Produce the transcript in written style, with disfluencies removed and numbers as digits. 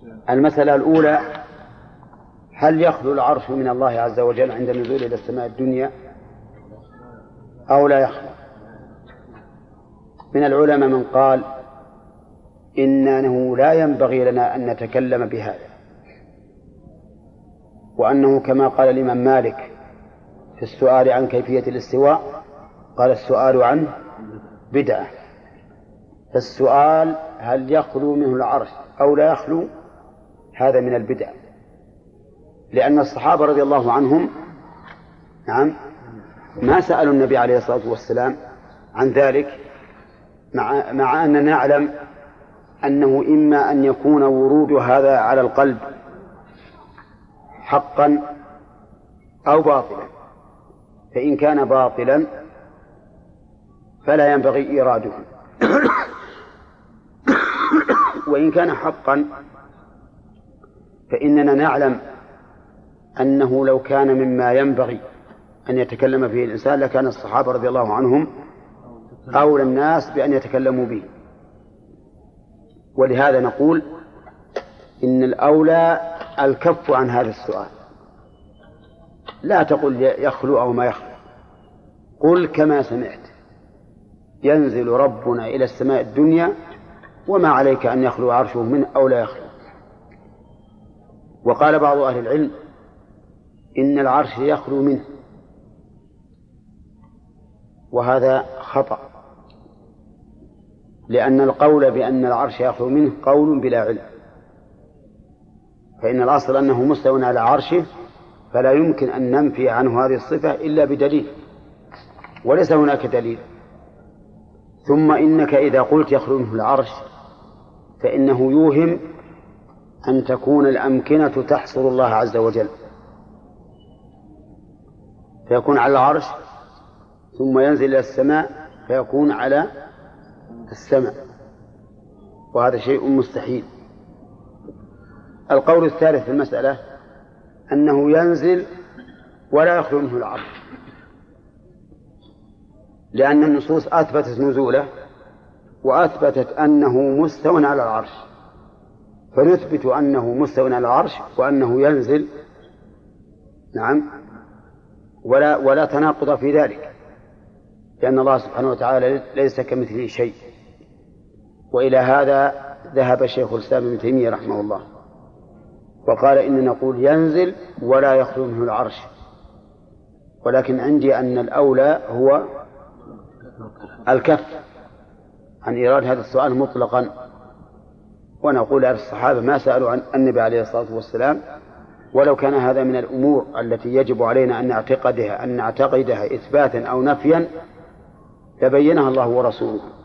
المسألة الأولى: هل يخلو العرش من الله عز وجل عند النزول إلى السماء الدنيا أو لا يخلو؟ من العلماء من قال إنه لا ينبغي لنا أن نتكلم بهذا، وأنه كما قال الإمام مالك في السؤال عن كيفية الاستواء، قال السؤال عنه بدعة. فالسؤال هل يخلو منه العرش أو لا يخلو هذا من البدع، لأن الصحابة رضي الله عنهم ما سألوا النبي عليه الصلاة والسلام عن ذلك، مع أننا نعلم أنه إما أن يكون ورود هذا على القلب حقا أو باطلا، فإن كان باطلا فلا ينبغي إيراده، وإن كان حقا فإننا نعلم أنه لو كان مما ينبغي أن يتكلم فيه الإنسان لكان الصحابة رضي الله عنهم أولى الناس بأن يتكلموا به. ولهذا نقول إن الأولى الكف عن هذا السؤال، لا تقل يخلو أو ما يخلو، قل كما سمعت: ينزل ربنا إلى السماء الدنيا وما عليك أن يخلو عرشه منه أو لا يخلو. وقال بعض أهل العلم إن العرش يخلو منه، وهذا خطأ، لأن القول بأن العرش يخلو منه قول بلا علم، فإن الأصل أنه مستوى على عرشه، فلا يمكن أن ننفي عنه هذه الصفة إلا بدليل، وليس هناك دليل. ثم إنك إذا قلت يخلو منه العرش فإنه يوهم أن تكون الأمكنة تحصر الله عز وجل، فيكون على العرش ثم ينزل إلى السماء فيكون على السماء، وهذا شيء مستحيل. القول الثالث في المسألة أنه ينزل ولا يخلو منه العرش، لأن النصوص أثبتت نزوله وأثبتت أنه مستوى على العرش، فنثبت أنه مستوى على العرش وأنه ينزل، ولا تناقض في ذلك، لأن الله سبحانه وتعالى ليس كمثله شيء. وإلى هذا ذهب شيخ الإسلام ابن تيمية رحمه الله، وقال إن نقول ينزل ولا يخلو منه العرش، ولكن عندي أن الأولى هو الكف عن إيراد هذا السؤال مطلقا. ونقول الصحابة ما سألوا عن النبي عليه الصلاة والسلام، ولو كان هذا من الأمور التي يجب علينا أن نعتقدها إثباتا أو نفيا لبينها الله ورسوله.